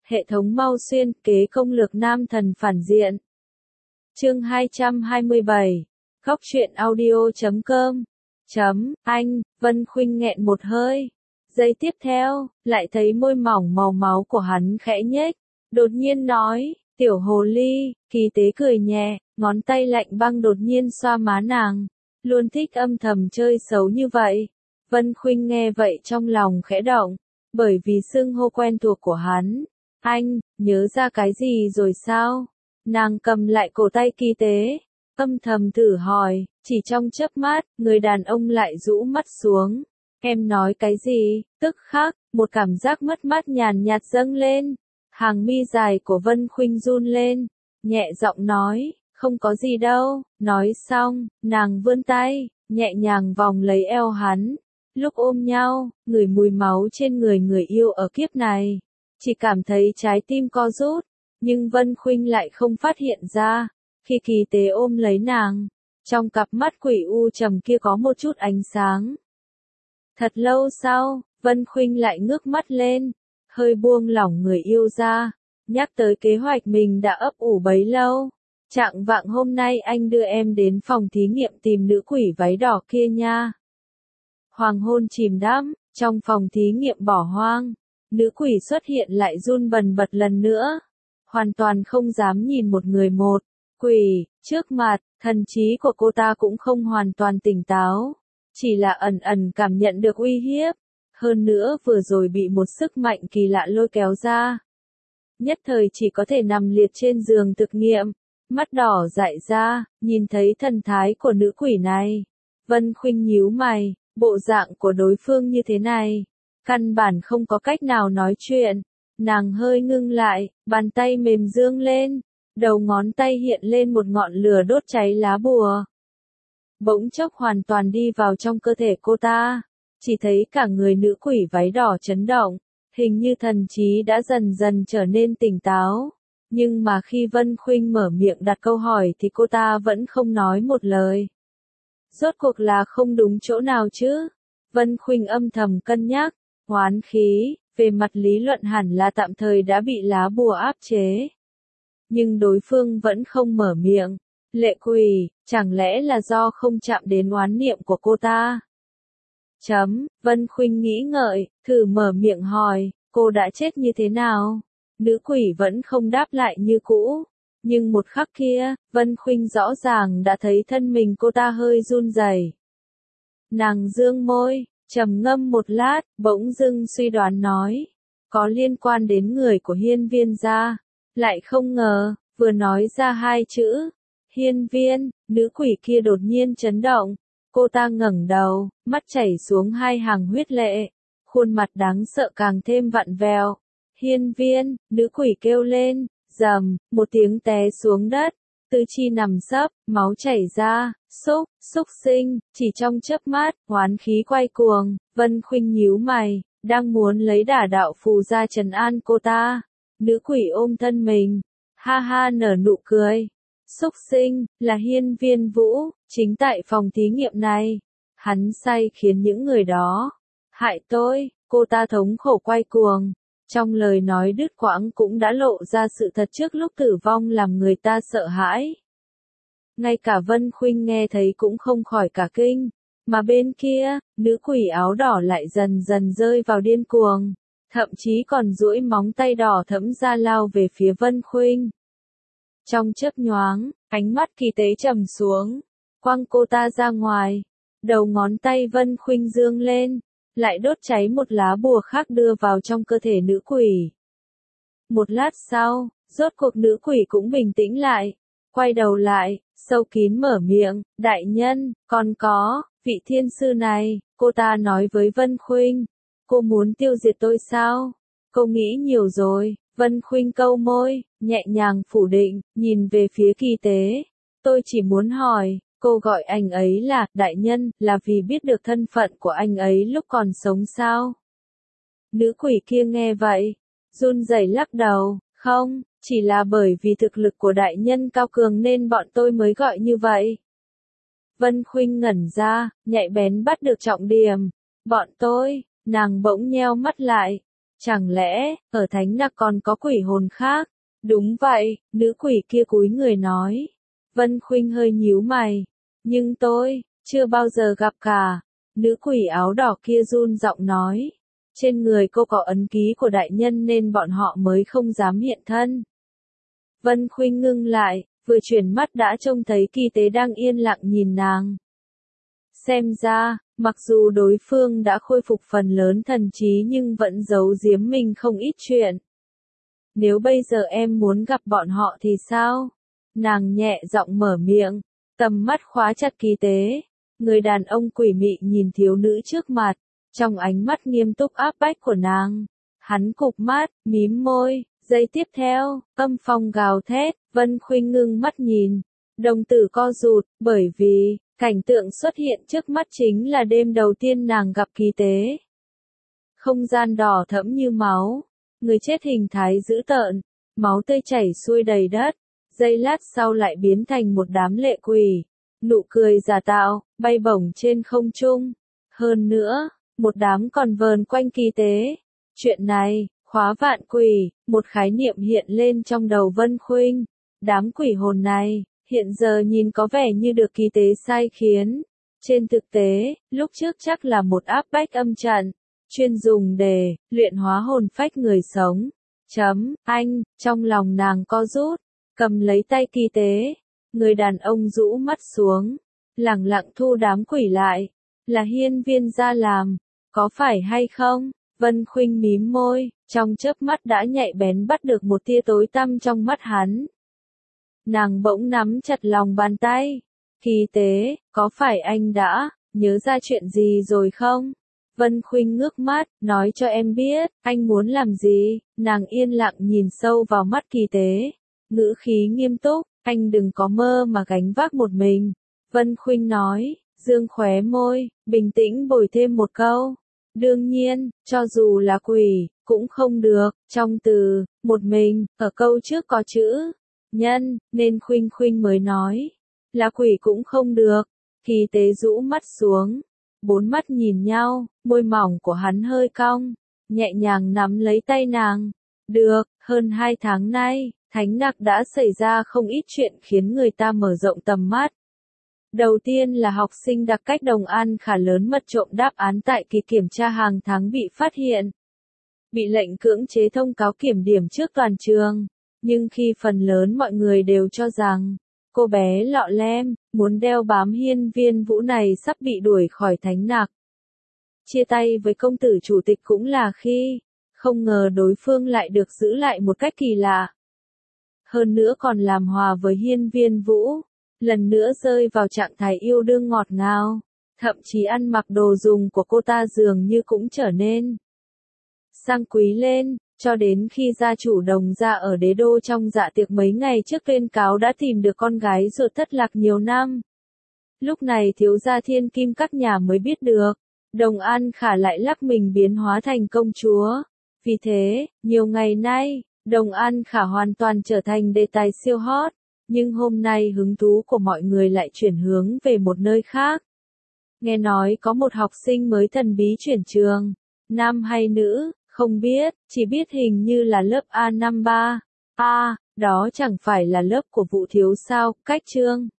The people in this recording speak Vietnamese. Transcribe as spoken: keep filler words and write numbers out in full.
Hệ thống mau xuyên kế công lược nam thần phản diện. Chương hai trăm hai mươi bảy. Góc truyện audio chấm com. Chấm, anh, Vân Khuynh nghẹn một hơi. Giây tiếp theo, lại thấy môi mỏng màu máu của hắn khẽ nhếch. Đột nhiên nói, tiểu hồ ly, Kỳ Tế cười nhẹ, ngón tay lạnh băng đột nhiên xoa má nàng. Luôn thích âm thầm chơi xấu như vậy. Vân Khuynh nghe vậy trong lòng khẽ động, bởi vì xưng hô quen thuộc của hắn. Anh, nhớ ra cái gì rồi sao? Nàng cầm lại cổ tay Kỳ Tế, âm thầm thử hỏi, chỉ trong chớp mắt, người đàn ông lại rũ mắt xuống. Em nói cái gì? Tức khắc, một cảm giác mất mát nhàn nhạt dâng lên. Hàng mi dài của Vân Khuynh run lên, nhẹ giọng nói, không có gì đâu. Nói xong, nàng vươn tay, nhẹ nhàng vòng lấy eo hắn. Lúc ôm nhau, ngửi mùi máu trên người người yêu ở kiếp này, chỉ cảm thấy trái tim co rút, nhưng Vân Khuynh lại không phát hiện ra. Khi Kỳ Tế ôm lấy nàng, trong cặp mắt quỷ u trầm kia có một chút ánh sáng. Thật lâu sau, Vân Khuynh lại ngước mắt lên, hơi buông lỏng người yêu ra, nhắc tới kế hoạch mình đã ấp ủ bấy lâu. Trạng vạng hôm nay anh đưa em đến phòng thí nghiệm tìm nữ quỷ váy đỏ kia nha. Hoàng hôn chìm đắm, trong phòng thí nghiệm bỏ hoang, nữ quỷ xuất hiện lại run bần bật lần nữa, hoàn toàn không dám nhìn một người một. Quỷ, trước mặt, thần trí của cô ta cũng không hoàn toàn tỉnh táo, chỉ là ẩn ẩn cảm nhận được uy hiếp, hơn nữa vừa rồi bị một sức mạnh kỳ lạ lôi kéo ra. Nhất thời chỉ có thể nằm liệt trên giường thực nghiệm, mắt đỏ dại ra, nhìn thấy thần thái của nữ quỷ này. Vân Khuynh nhíu mày, bộ dạng của đối phương như thế này, căn bản không có cách nào nói chuyện. Nàng hơi ngưng lại, bàn tay mềm dương lên, đầu ngón tay hiện lên một ngọn lửa đốt cháy lá bùa. Bỗng chốc hoàn toàn đi vào trong cơ thể cô ta, chỉ thấy cả người nữ quỷ váy đỏ chấn động, hình như thần trí đã dần dần trở nên tỉnh táo. Nhưng mà khi Vân Khuynh mở miệng đặt câu hỏi thì cô ta vẫn không nói một lời. Rốt cuộc là không đúng chỗ nào chứ? Vân Khuynh âm thầm cân nhắc, hoán khí, về mặt lý luận hẳn là tạm thời đã bị lá bùa áp chế. Nhưng đối phương vẫn không mở miệng. Lệ quỷ, chẳng lẽ là do không chạm đến oán niệm của cô ta? Chấm, Vân Khuynh nghĩ ngợi, thử mở miệng hỏi, cô đã chết như thế nào? Nữ quỷ vẫn không đáp lại như cũ. Nhưng một khắc kia, Vân Khuynh rõ ràng đã thấy thân mình cô ta hơi run rẩy. Nàng dương môi, trầm ngâm một lát, bỗng dưng suy đoán nói, có liên quan đến người của Hiên Viên gia. Lại không ngờ, vừa nói ra hai chữ, Hiên Viên, nữ quỷ kia đột nhiên chấn động. Cô ta ngẩng đầu, mắt chảy xuống hai hàng huyết lệ, khuôn mặt đáng sợ càng thêm vặn vẹo. Hiên Viên, nữ quỷ kêu lên, rầm, một tiếng té xuống đất, tứ chi nằm sấp, máu chảy ra, xúc, xúc sinh, chỉ trong chớp mắt, hoán khí quay cuồng. Vân Khuynh nhíu mày, đang muốn lấy đả đạo phù ra trấn an cô ta. Nữ quỷ ôm thân mình, ha ha nở nụ cười. Xúc sinh, là Hiên Viên Vũ, chính tại phòng thí nghiệm này. Hắn say khiến những người đó hại tôi. Cô ta thống khổ quay cuồng, trong lời nói đứt quãng cũng đã lộ ra sự thật trước lúc tử vong làm người ta sợ hãi. Ngay cả Vân Khuynh nghe thấy cũng không khỏi cả kinh, mà bên kia, nữ quỷ áo đỏ lại dần dần rơi vào điên cuồng, thậm chí còn duỗi móng tay đỏ thẫm ra lao về phía Vân Khuynh. Trong chớp nhoáng, ánh mắt Kỳ Tế trầm xuống, quăng cô ta ra ngoài, đầu ngón tay Vân Khuynh dương lên, lại đốt cháy một lá bùa khác đưa vào trong cơ thể nữ quỷ. Một lát sau, rốt cuộc nữ quỷ cũng bình tĩnh lại, quay đầu lại, sâu kín mở miệng, đại nhân, còn có, vị thiên sư này, cô ta nói với Vân Khuynh, cô muốn tiêu diệt tôi sao? Cô nghĩ nhiều rồi. Vân Khuynh câu môi, nhẹ nhàng phủ định, nhìn về phía Kỳ Tế. Tôi chỉ muốn hỏi, cô gọi anh ấy là đại nhân, là vì biết được thân phận của anh ấy lúc còn sống sao? Nữ quỷ kia nghe vậy, run rẩy lắc đầu, không, chỉ là bởi vì thực lực của đại nhân cao cường nên bọn tôi mới gọi như vậy. Vân Khuynh ngẩn ra, nhạy bén bắt được trọng điểm. Bọn tôi, nàng bỗng nheo mắt lại. Chẳng lẽ, ở Thánh Nặc còn có quỷ hồn khác? Đúng vậy, nữ quỷ kia cúi người nói. Vân Khuynh hơi nhíu mày. Nhưng tôi, chưa bao giờ gặp cả. Nữ quỷ áo đỏ kia run giọng nói. Trên người cô có ấn ký của đại nhân nên bọn họ mới không dám hiện thân. Vân Khuynh ngưng lại, vừa chuyển mắt đã trông thấy Kỳ Tế đang yên lặng nhìn nàng. Xem ra, mặc dù đối phương đã khôi phục phần lớn thần trí nhưng vẫn giấu giếm mình không ít chuyện. Nếu bây giờ em muốn gặp bọn họ thì sao? Nàng nhẹ giọng mở miệng, tầm mắt khóa chặt Kỳ Tế. Người đàn ông quỷ mị nhìn thiếu nữ trước mặt, trong ánh mắt nghiêm túc áp bách của nàng. Hắn cụp mắt, mím môi, giây tiếp theo, âm phong gào thét, Vân Khuynh ngưng mắt nhìn. Đồng tử co rụt, bởi vì, cảnh tượng xuất hiện trước mắt chính là đêm đầu tiên nàng gặp Kỳ Tế. Không gian đỏ thẫm như máu, người chết hình thái dữ tợn, máu tươi chảy xuôi đầy đất, giây lát sau lại biến thành một đám lệ quỷ, nụ cười giả tạo, bay bổng trên không trung. Hơn nữa, một đám còn vờn quanh Kỳ Tế. Chuyện này, khóa vạn quỷ, một khái niệm hiện lên trong đầu Vân Khuynh. Đám quỷ hồn này, hiện giờ nhìn có vẻ như được Kỳ Tế sai khiến. Trên thực tế, lúc trước chắc là một áp bách âm trận, chuyên dùng để luyện hóa hồn phách người sống. Chấm, anh, trong lòng nàng co rút, cầm lấy tay Kỳ Tế. Người đàn ông rũ mắt xuống, lẳng lặng thu đám quỷ lại. Là Hiên Viên gia làm, có phải hay không? Vân Khuynh mím môi, trong chớp mắt đã nhạy bén bắt được một tia tối tăm trong mắt hắn. Nàng bỗng nắm chặt lòng bàn tay. Kỳ Tế, có phải anh đã nhớ ra chuyện gì rồi không? Vân Khuynh ngước mắt, nói cho em biết, anh muốn làm gì? Nàng yên lặng nhìn sâu vào mắt Kỳ Tế, ngữ khí nghiêm túc, anh đừng có mơ mà gánh vác một mình. Vân Khuynh nói, dương khóe môi, bình tĩnh bồi thêm một câu. Đương nhiên, cho dù là quỷ, cũng không được. Trong từ, một mình, ở câu trước có chữ nhân, nên Khuynh Khuynh mới nói, là quỷ cũng không được. Kỳ Tế rũ mắt xuống, bốn mắt nhìn nhau, môi mỏng của hắn hơi cong, nhẹ nhàng nắm lấy tay nàng. Được, hơn hai tháng nay, Thánh Nặc đã xảy ra không ít chuyện khiến người ta mở rộng tầm mắt. Đầu tiên là học sinh đặc cách Đồng An Khả lớn mật trộm đáp án tại kỳ kiểm tra hàng tháng bị phát hiện. Bị lệnh cưỡng chế thông cáo kiểm điểm trước toàn trường. Nhưng khi phần lớn mọi người đều cho rằng, cô bé lọ lem, muốn đeo bám Hiên Viên Vũ này sắp bị đuổi khỏi Thánh Nặc. Chia tay với công tử chủ tịch cũng là khi, không ngờ đối phương lại được giữ lại một cách kỳ lạ. Hơn nữa còn làm hòa với Hiên Viên Vũ, lần nữa rơi vào trạng thái yêu đương ngọt ngào, thậm chí ăn mặc đồ dùng của cô ta dường như cũng trở nên sang quý lên, cho đến khi gia chủ Đồng gia ở Đế Đô trong dạ tiệc mấy ngày trước tuyên cáo đã tìm được con gái ruột thất lạc nhiều năm. Lúc này thiếu gia Thiên Kim các nhà mới biết được, Đồng An Khả lại lắc mình biến hóa thành công chúa. Vì thế, nhiều ngày nay, Đồng An Khả hoàn toàn trở thành đề tài siêu hot, nhưng hôm nay hứng thú của mọi người lại chuyển hướng về một nơi khác. Nghe nói có một học sinh mới thần bí chuyển trường, nam hay nữ, không biết, chỉ biết hình như là lớp A năm ba. A, đó chẳng phải là lớp của Vũ thiếu sao, cách chương.